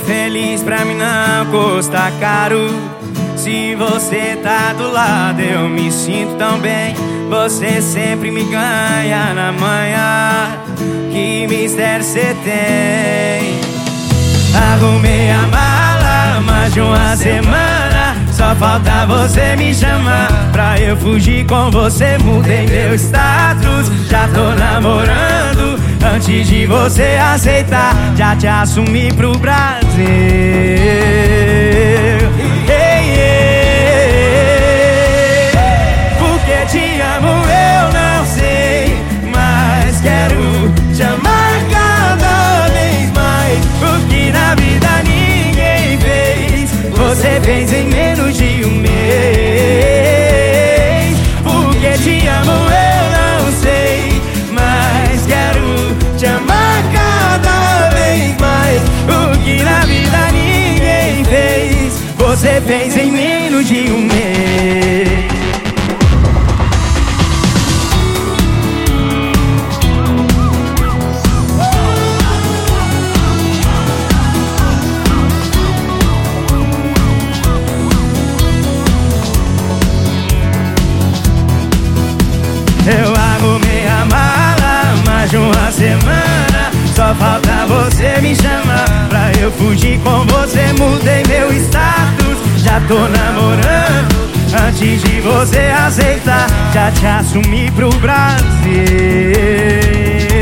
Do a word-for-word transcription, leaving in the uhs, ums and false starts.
feliz pra mim não custa caro. Se você tá do lado eu me sinto tão bem. Você sempre me ganha na manhã. Que mistério cê tem? Arrumei a mala mais de uma semana. Só falta você me chamar pra eu fugir com você. Mudei meu status, já tô namorando. Antes de você aceitar, já te assumi pro Brasil. Ei, ei, porque te amo eu não sei, mas quero te amar cada vez mais. O que na vida ninguém fez, você fez em menos de um mês. Porque te amo eu não sei, mas quero te amar cada vez mais. O que na vida ninguém fez, você fez em menos de um mês. Eu arrumei a mala mais de uma semana. Só falta você me chamar pra eu fugir com você. Mudei meu status, já tô namorando. Antes de você aceitar, já te assumi pro Brasil.